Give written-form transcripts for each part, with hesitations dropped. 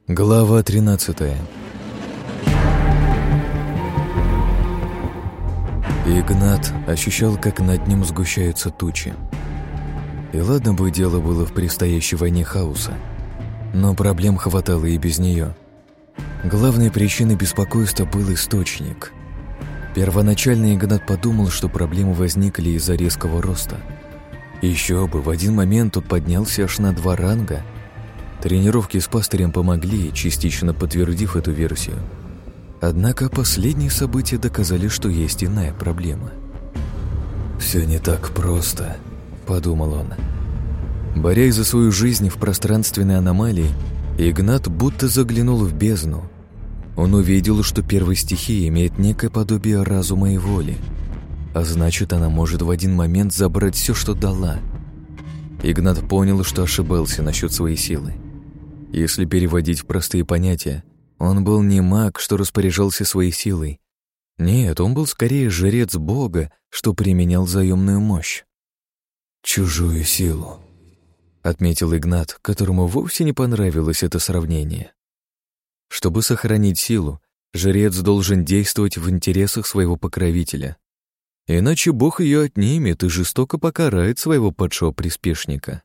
Глава 13. Игнат ощущал, как над ним сгущаются тучи. И ладно бы дело было в предстоящей войне хаоса, но проблем хватало и без нее. Главной причиной беспокойства был источник. Первоначально Игнат подумал, что проблемы возникли из-за резкого роста. Еще бы, в один момент он поднялся аж на 2 ранга. Тренировки с пастырем помогли, частично подтвердив эту версию. Однако последние события доказали, что есть иная проблема. «Все не так просто», — подумал он. Борясь за свою жизнь в пространственной аномалии, Игнат будто заглянул в бездну. Он увидел, что первая стихия имеет некое подобие разума и воли, а значит, она может в один момент забрать все, что дала. Игнат понял, что ошибался насчет своей силы. Если переводить в простые понятия, он был не маг, что распоряжался своей силой. Нет, он был скорее жрец Бога, что применял заемную мощь. «Чужую силу», — отметил Игнат, которому вовсе не понравилось это сравнение. Чтобы сохранить силу, жрец должен действовать в интересах своего покровителя. Иначе Бог ее отнимет и жестоко покарает своего падшего приспешника.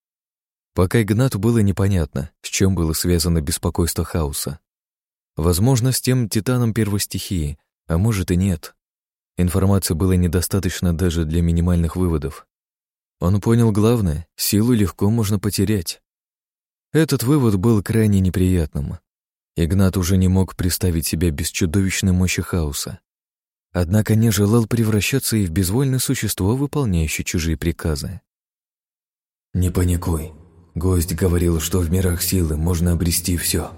Пока Игнату было непонятно, с чем было связано беспокойство хаоса. Возможно, с тем титаном первой стихии, а может и нет. Информации было недостаточно даже для минимальных выводов. Он понял главное — силу легко можно потерять. Этот вывод был крайне неприятным. Игнат уже не мог представить себя без чудовищной мощи хаоса. Однако не желал превращаться и в безвольное существо, выполняющее чужие приказы. «Не паникуй. Гость говорил, что в мирах силы можно обрести все».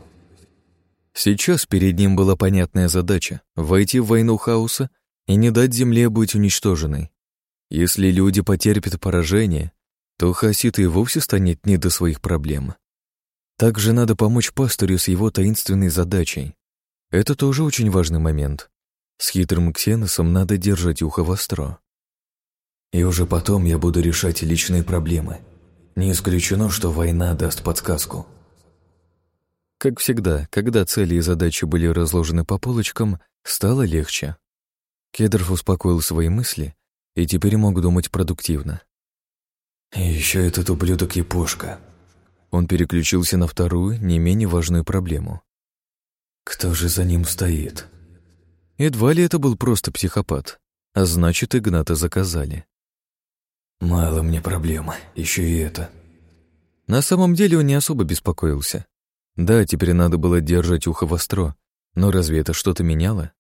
Сейчас перед ним была понятная задача — войти в войну хаоса и не дать Земле быть уничтоженной. Если люди потерпят поражение, то хаосит и вовсе станет не до своих проблем. Также надо помочь пастырю с его таинственной задачей. Это тоже очень важный момент. С хитрым ксеносом надо держать ухо востро. И уже потом я буду решать личные проблемы. Не исключено, что война даст подсказку. Как всегда, когда цели и задачи были разложены по полочкам, стало легче. Кедров успокоил свои мысли и теперь мог думать продуктивно. И еще этот ублюдок Япошка. Он переключился на вторую, не менее важную проблему. Кто же за ним стоит? Едва ли это был просто психопат, а значит, Игната заказали. Мало мне проблем, еще и это. На самом деле он не особо беспокоился. Да, теперь надо было держать ухо востро, но разве это что-то меняло?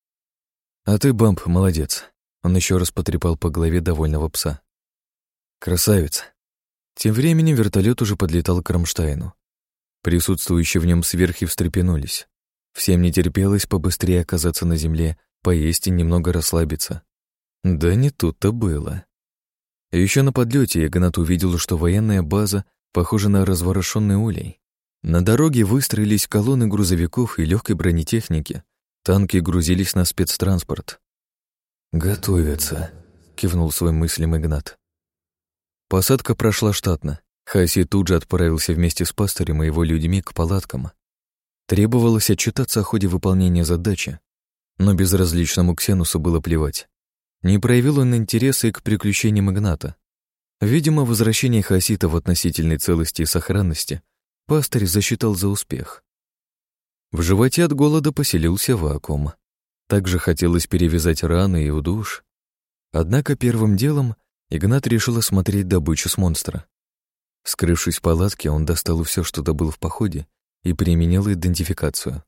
А ты, Бамп, молодец. Он еще раз потрепал по голове довольного пса. Красавец. Тем временем вертолет уже подлетал к Кронштейну. Присутствующие в нем сверхи встрепенулись. Всем не терпелось побыстрее оказаться на земле, поесть и немного расслабиться. Да не тут-то было. Еще на подлете Игнат увидел, что военная база похожа на разворошенный улей. На дороге выстроились колонны грузовиков и легкой бронетехники. Танки грузились на спецтранспорт. «Готовятся», — кивнул своим мыслям Игнат. Посадка прошла штатно. Хаси тут же отправился вместе с пастырем и его людьми к палаткам. Требовалось отчитаться о ходе выполнения задачи, но безразличному Ксенусу было плевать. Не проявил он интереса и к приключениям Игната. Видимо, возвращение хаосита в относительной целости и сохранности пастырь засчитал за успех. В животе от голода поселился вакуум. Также хотелось перевязать раны и удушь. Однако первым делом Игнат решил осмотреть добычу с монстра. Скрывшись в палатке, он достал все, что добыл в походе, и применил идентификацию.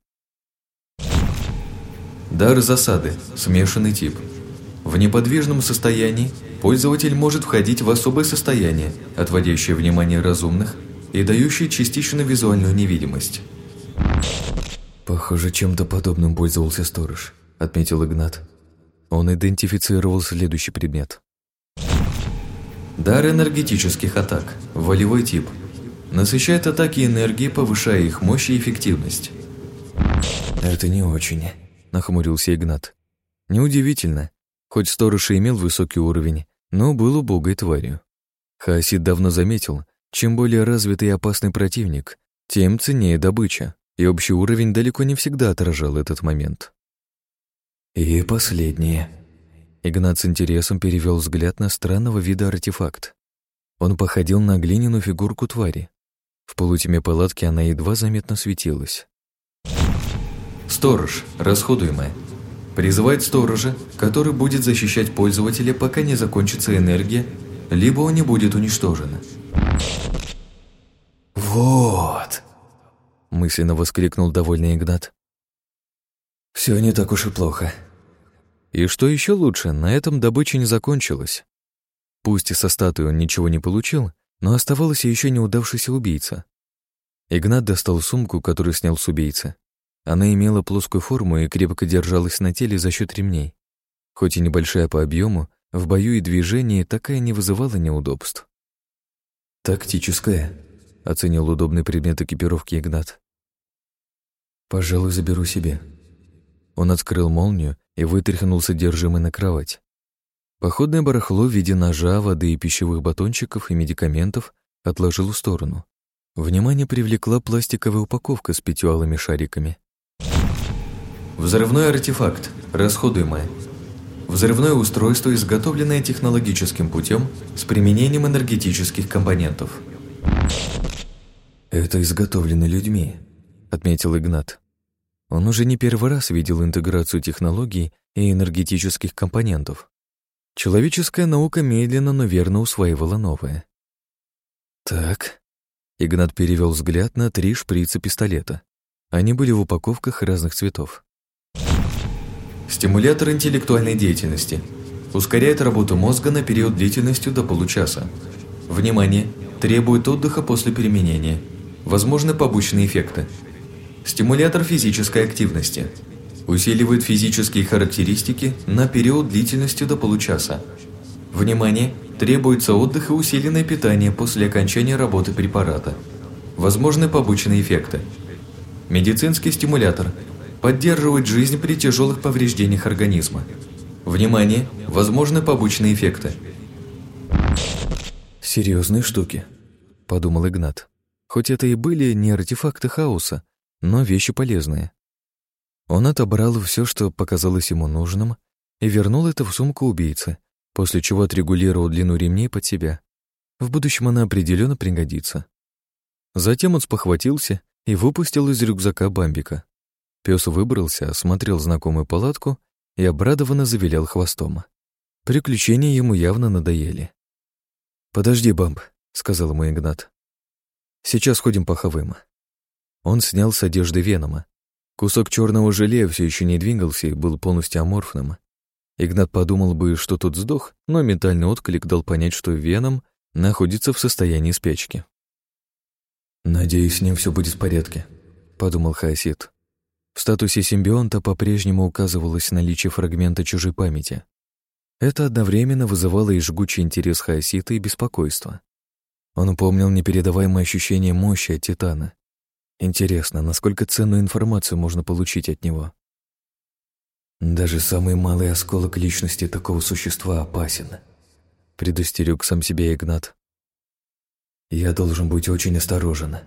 Дар засады. Смешанный тип. В неподвижном состоянии пользователь может входить в особое состояние, отводящее внимание разумных и дающее частично визуальную невидимость. «Похоже, чем-то подобным пользовался сторож», — отметил Игнат. Он идентифицировал следующий предмет. Дар энергетических атак. Волевой тип. Насыщает атаки энергией, повышая их мощь и эффективность. «Это не очень», — нахмурился Игнат. Неудивительно. Хоть сторож и имел высокий уровень, но был убогой тварью. Хаосид давно заметил, чем более развитый и опасный противник, тем ценнее добыча. и общий уровень далеко не всегда отражал этот момент. И последнее. Игнат с интересом перевел взгляд на странного вида артефакт. Он походил на глиняную фигурку твари. В полутьме палатки она едва заметно светилась. Сторож, расходуемое. Призывает сторожа, который будет защищать пользователя, пока не закончится энергия, либо он не будет уничтожен. «Вот!» – мысленно воскликнул довольный Игнат. «Все не так уж и плохо». И что еще лучше, на этом добыча не закончилась. Пусть и со статуи он ничего не получил, но оставался еще неудавшийся убийца. Игнат достал сумку, которую снял с убийцы. Она имела плоскую форму и крепко держалась на теле за счет ремней. Хоть и небольшая по объему, в бою и движении такая не вызывала неудобств. «Тактическая», — оценил удобный предмет экипировки Игнат. «Пожалуй, заберу себе». Он открыл молнию и вытряхнул содержимое на кровать. Походное барахло в виде ножа, воды и пищевых батончиков и медикаментов отложил в сторону. Внимание привлекла пластиковая упаковка с 5 алыми шариками. Взрывной артефакт, расходуемое. Взрывное устройство, изготовленное технологическим путем с применением энергетических компонентов. «Это изготовлено людьми», — отметил Игнат. Он уже не первый раз видел интеграцию технологий и энергетических компонентов. Человеческая наука медленно, но верно усваивала новое. «Так», — Игнат перевел взгляд на 3 шприца пистолета. Они были в упаковках разных цветов. Стимулятор интеллектуальной деятельности. Ускоряет работу мозга на период длительностью до получаса. Внимание! Требует отдыха после применения. Возможны побочные эффекты. Стимулятор физической активности. Усиливает физические характеристики на период длительностью до получаса. Внимание! Требуется отдых и усиленное питание после окончания работы препарата. Возможны побочные эффекты. Медицинский стимулятор. Поддерживает жизнь при тяжелых повреждениях организма. Внимание! Возможны побочные эффекты. «Серьезные штуки», — подумал Игнат. Хоть это и были не артефакты хаоса, но вещи полезные. Он отобрал все, что показалось ему нужным, и вернул это в сумку убийцы, после чего отрегулировал длину ремней под себя. В будущем она определенно пригодится. Затем он спохватился и выпустил из рюкзака Бамбика. Пес выбрался, осмотрел знакомую палатку и обрадованно завилял хвостом. Приключения ему явно надоели. «Подожди, Бамб», — сказал ему Игнат. «Сейчас ходим по хавым». Он снял с одежды Венома. Кусок черного желе все еще не двигался и был полностью аморфным. Игнат подумал бы, что тот сдох, но ментальный отклик дал понять, что Веном находится в состоянии спячки. «Надеюсь, с ним все будет в порядке», — подумал Хаосид. В статусе симбионта по-прежнему указывалось наличие фрагмента чужой памяти. Это одновременно вызывало и жгучий интерес Хаосита, и беспокойство. Он помнил непередаваемое ощущение мощи от Титана. Интересно, насколько ценную информацию можно получить от него? «Даже самый малый осколок личности такого существа опасен», — предостерег сам себя Игнат. «Я должен быть очень осторожен».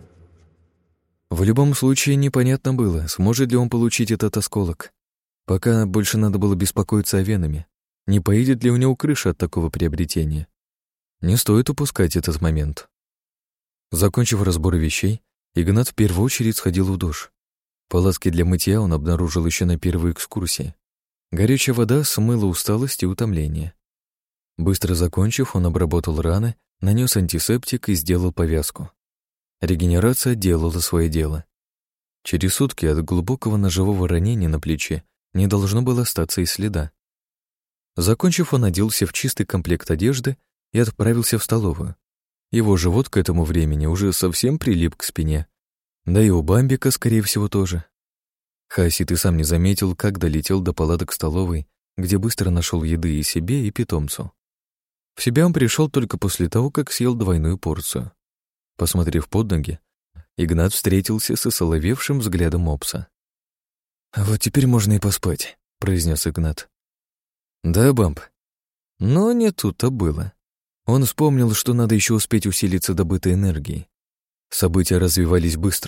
В любом случае непонятно было, сможет ли он получить этот осколок. Пока больше надо было беспокоиться о Веноме. Не поедет ли у него крыша от такого приобретения? Не стоит упускать этот момент. Закончив разбор вещей, Игнат в первую очередь сходил в душ. Палатки для мытья он обнаружил еще на первой экскурсии. Горячая вода смыла усталость и утомление. Быстро закончив, он обработал раны, нанес антисептик и сделал повязку. Регенерация делала свое дело. Через сутки от глубокого ножевого ранения на плече не должно было остаться и следа. Закончив, он оделся в чистый комплект одежды и отправился в столовую. Его живот к этому времени уже совсем прилип к спине. Да и у Бамбика, скорее всего, тоже. Хаосид и сам не заметил, как долетел до палаток столовой, где быстро нашел еды и себе, и питомцу. В себя он пришел только после того, как съел двойную порцию. Посмотрев под ноги, Игнат встретился со соловевшим взглядом мопса. «А вот теперь можно и поспать», — произнес Игнат. «Да, Бамб». Но не тут-то было. Он вспомнил, что надо еще успеть усилиться добытой энергией. События развивались быстро.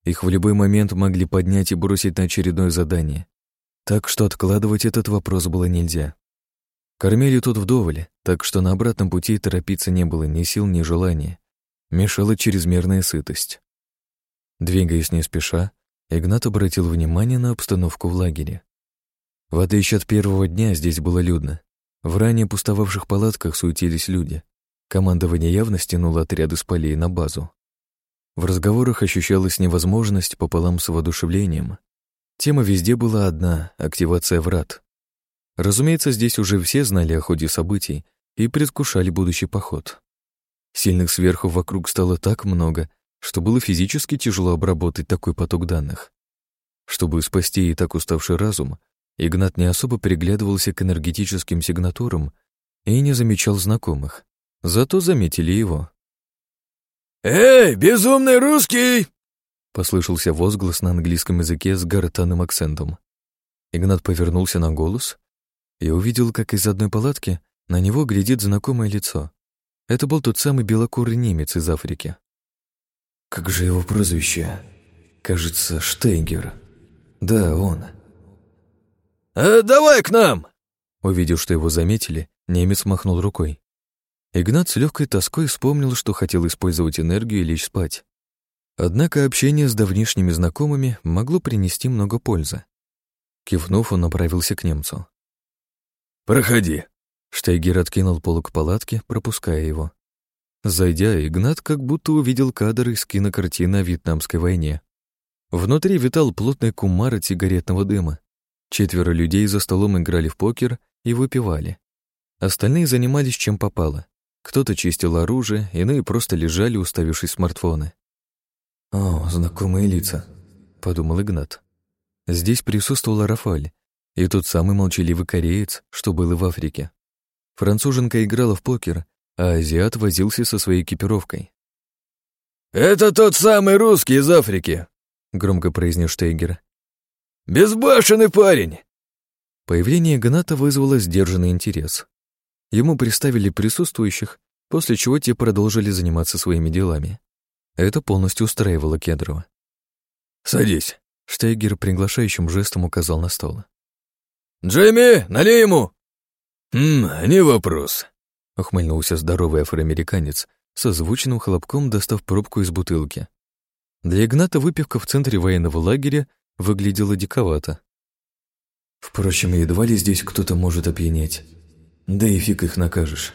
Их в любой момент могли поднять и бросить на очередное задание. Так что откладывать этот вопрос было нельзя. Кормили тут вдоволь, так что на обратном пути торопиться не было ни сил, ни желания. Мешала чрезмерная сытость. Двигаясь не спеша, Игнат обратил внимание на обстановку в лагере. В отличие от первого дня здесь было людно. В ранее пустовавших палатках суетились люди. Командование явно стянуло отряды с полей на базу. В разговорах ощущалась невозможность пополам с воодушевлением. Тема везде была одна — активация врат. Разумеется, здесь уже все знали о ходе событий и предвкушали будущий поход. Сильных сверху вокруг стало так много, что было физически тяжело обработать такой поток данных. Чтобы спасти и так уставший разум, Игнат не особо приглядывался к энергетическим сигнатурам и не замечал знакомых. Зато заметили его. «Эй, безумный русский!» — послышался возглас на английском языке с гортанным акцентом. Игнат повернулся на голос и увидел, как из одной палатки на него глядит знакомое лицо. Это был тот самый белокурый немец из Африки. Как же его прозвище? Кажется, Штейгер. Да, он. «Давай к нам!» Увидев, что его заметили, немец махнул рукой. Игнат с легкой тоской вспомнил, что хотел использовать энергию и лечь спать. Однако общение с давнишними знакомыми могло принести много пользы. Кивнув, он направился к немцу. «Проходи». Штейгер откинул полог палатки, пропуская его. Зайдя, Игнат как будто увидел кадр из кинокартины о Вьетнамской войне. Внутри витал плотный кумар от сигаретного дыма. 4 людей за столом играли в покер и выпивали. Остальные занимались чем попало. Кто-то чистил оружие, иные просто лежали, уставившись в смартфоны. «О, знакомые лица», — подумал Игнат. Здесь присутствовал Рафаль и тот самый молчаливый кореец, что был и в Африке. Француженка играла в покер, а азиат возился со своей экипировкой. «Это тот самый русский из Африки», — громко произнес Штейгер. «Безбашенный парень!» Появление Игната вызвало сдержанный интерес. Ему представили присутствующих, после чего те продолжили заниматься своими делами. Это полностью устраивало Кедрова. «Садись», — Штейгер приглашающим жестом указал на стол. «Джейми, налей ему!» Не вопрос», — ухмыльнулся здоровый афроамериканец, со звучным хлопком достав пробку из бутылки. Для Игната выпивка в центре военного лагеря выглядела диковато. Впрочем, едва ли здесь кто-то может опьянеть. Да и фиг их накажешь.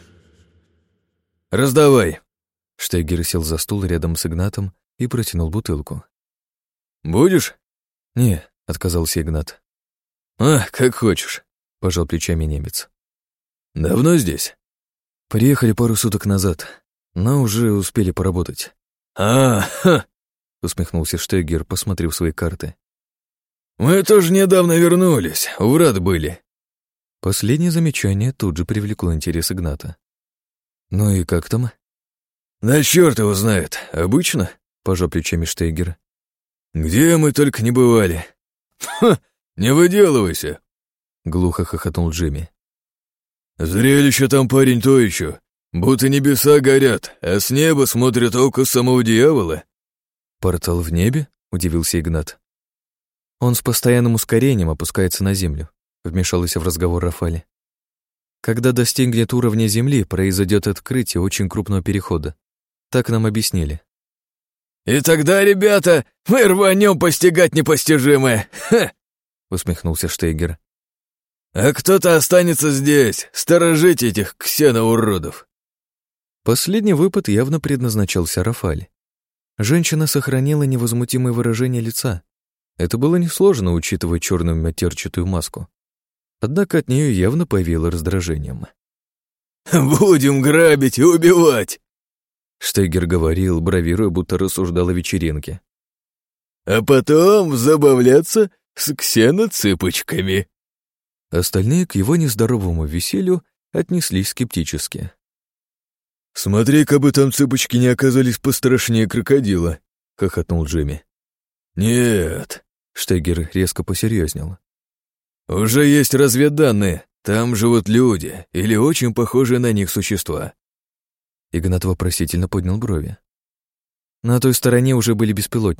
«Раздавай!» Штейгер сел за стул рядом с Игнатом и протянул бутылку. «Будешь?» «Не», — отказался Игнат. Как хочешь», — пожал плечами немец. «Давно здесь?» «Приехали пару суток назад, но уже успели поработать». «Ха!» — усмехнулся Штейгер, посмотрев свои карты. «Мы тоже недавно вернулись, у врат были». Последнее замечание тут же привлекло интерес Игната. «Ну и как там?» «Да черт его знает, обычно», — пожал плечами Штейгер. «Где мы только не бывали». «Не выделывайся», — глухо хохотнул Джимми. «Зрелище там, парень, то еще. Будто небеса горят, а с неба смотрят око самого дьявола». «Портал в небе?» — удивился Игнат. «Он с постоянным ускорением опускается на землю», — вмешался в разговор Рафали. «Когда достигнет уровня Земли, произойдет открытие очень крупного перехода. Так нам объяснили». «И тогда, ребята, мы рванем постигать непостижимое!» — усмехнулся Штейгер. «А кто-то останется здесь, сторожить этих ксеноуродов». Последний выпад явно предназначался Рафали. Женщина сохранила невозмутимое выражение лица. Это было несложно, учитывая черную матерчатую маску. Однако от нее явно повеяло раздражением. «Будем грабить и убивать!» Штейгер говорил, бравируя, будто рассуждал о вечеринке. «А потом забавляться с ксеноцыпочками». Остальные к его нездоровому веселью отнеслись скептически. «Смотри, как бы там цыпочки не оказались пострашнее крокодила», — хохотнул Джимми. «Нет», — Штейгер резко посерьезнел. «Уже есть разведданные, там живут люди или очень похожие на них существа». Игнат вопросительно поднял брови. На той стороне уже были беспилотники,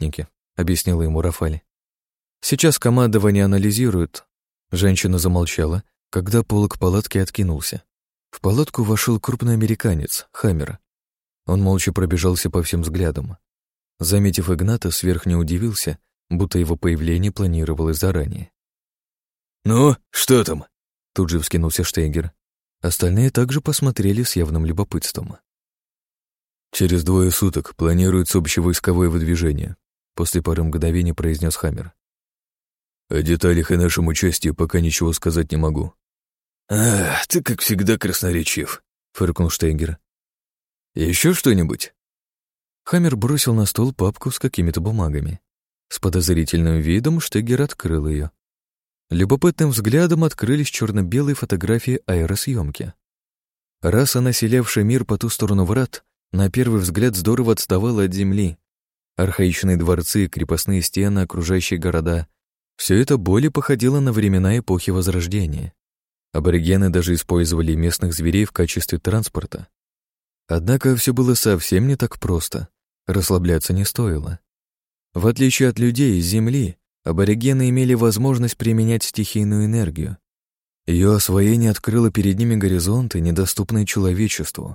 — объяснила ему Рафаль. «Сейчас командование анализирует». Женщина замолчала, когда полог палатки откинулся. В палатку вошел крупный американец, Хаммер. Он молча пробежался по всем взглядам. Заметив Игната, сверх не удивился, будто его появление планировалось заранее. «Ну, что там?» — тут же вскинулся Штейгер. Остальные также посмотрели с явным любопытством. «Через 2 суток планируется общевойсковое выдвижение», — после пары мгновений произнес Хаммер. «О деталях и нашем участии пока ничего сказать не могу». Ты, как всегда, красноречив», — фыркнул Штейгер. «Еще что-нибудь?» Хаммер бросил на стол папку с какими-то бумагами. С подозрительным видом Штейгер открыл ее. Любопытным взглядом открылись черно-белые фотографии аэросъемки. Раса, населявшая мир по ту сторону врат, на первый взгляд здорово отставала от Земли. Архаичные дворцы, крепостные стены, окружающие города — все это более походило на времена эпохи Возрождения. Аборигены даже использовали местных зверей в качестве транспорта. Однако все было совсем не так просто. Расслабляться не стоило. В отличие от людей из Земли, аборигены имели возможность применять стихийную энергию. Ее освоение открыло перед ними горизонты, недоступные человечеству.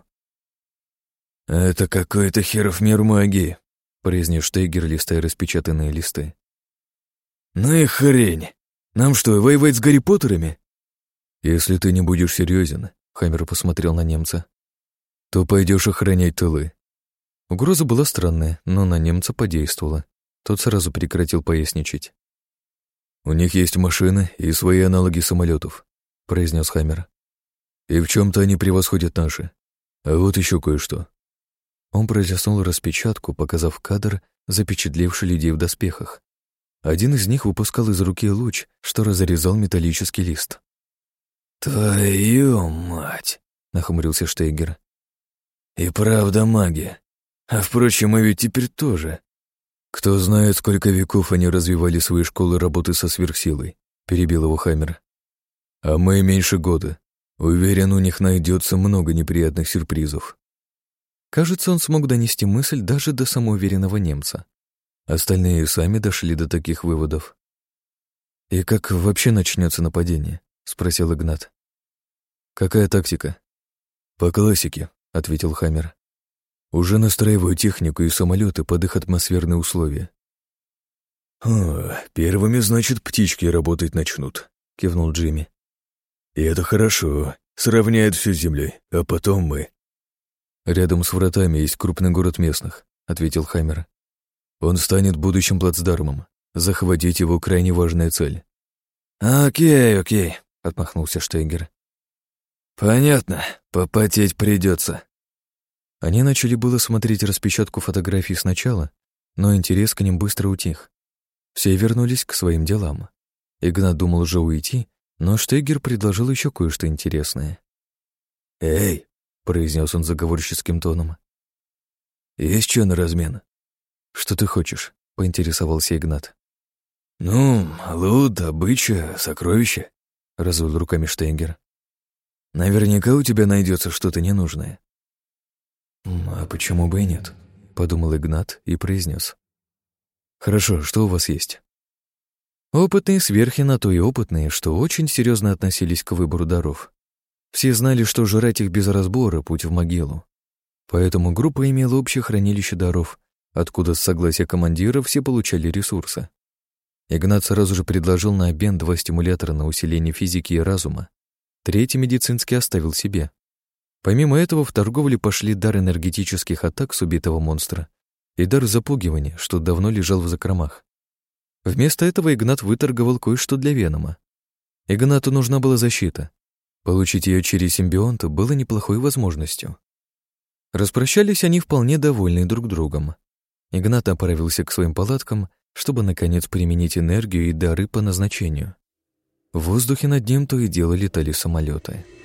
«Это какой-то херов мир магии», — произнес Штейгер, листая распечатанные листы. «Ну и хрень! Нам что, воевать с Гарри Поттерами?» «Если ты не будешь серьезен», — Хаммер посмотрел на немца, — «то пойдешь охранять тылы». Угроза была странная, но на немца подействовала. Тот сразу прекратил поясничать. «У них есть машины и свои аналоги самолетов», — произнес Хаммер. «И в чем-то они превосходят наши. А вот еще кое-что». Он протянул распечатку, показав кадр, запечатлевший людей в доспехах. Один из них выпускал из руки луч, что разрезал металлический лист. «Твою мать!» — нахмурился Штейгер. «И правда магия. А впрочем, мы ведь теперь тоже. Кто знает, сколько веков они развивали свои школы работы со сверхсилой», — перебил его Хаммер. «А мы меньше года. Уверен, у них найдется много неприятных сюрпризов». Кажется, он смог донести мысль даже до самоуверенного немца. Остальные сами дошли до таких выводов. «И как вообще начнется нападение?» — спросил Игнат. «Какая тактика?» «По классике», — ответил Хаммер. «Уже настраиваю технику и самолеты под их атмосферные условия». «Первыми, значит, птички работать начнут», — кивнул Джимми. «И это хорошо, сравняет все с землей, а потом мы». «Рядом с вратами есть крупный город местных», — ответил Хаммер. «Он станет будущим плацдармом. Захватить его — крайне важная цель». «Окей», — отмахнулся Штейгер. «Понятно, попотеть придется». Они начали было смотреть распечатку фотографий сначала, но интерес к ним быстро утих. Все вернулись к своим делам. Игнат думал уже уйти, но Штейгер предложил еще кое-что интересное. «Эй!» — произнес он заговорческим тоном. «Есть что на размен?» «Что ты хочешь?» — поинтересовался Игнат. «Ну, лут, добыча, сокровища», — развел руками Штейгер. «Наверняка у тебя найдется что-то ненужное». «А почему бы и нет?» — подумал Игнат и произнес. «Хорошо, что у вас есть?» Опытные сверхи на то и опытные, что очень серьезно относились к выбору даров. Все знали, что жрать их без разбора — путь в могилу. Поэтому группа имела общее хранилище даров, откуда с согласия командира все получали ресурсы. Игнат сразу же предложил на обмен 2 стимулятора на усиление физики и разума. 3-й медицинский оставил себе. Помимо этого в торговле пошли дар энергетических атак с убитого монстра и дар запугивания, что давно лежал в закромах. Вместо этого Игнат выторговал кое-что для Венома. Игнату нужна была защита. Получить ее через симбионта было неплохой возможностью. Распрощались они вполне довольны друг другом. Игнат отправился к своим палаткам, чтобы, наконец, применить энергию и дары по назначению. В воздухе над ним то и дело летали самолеты.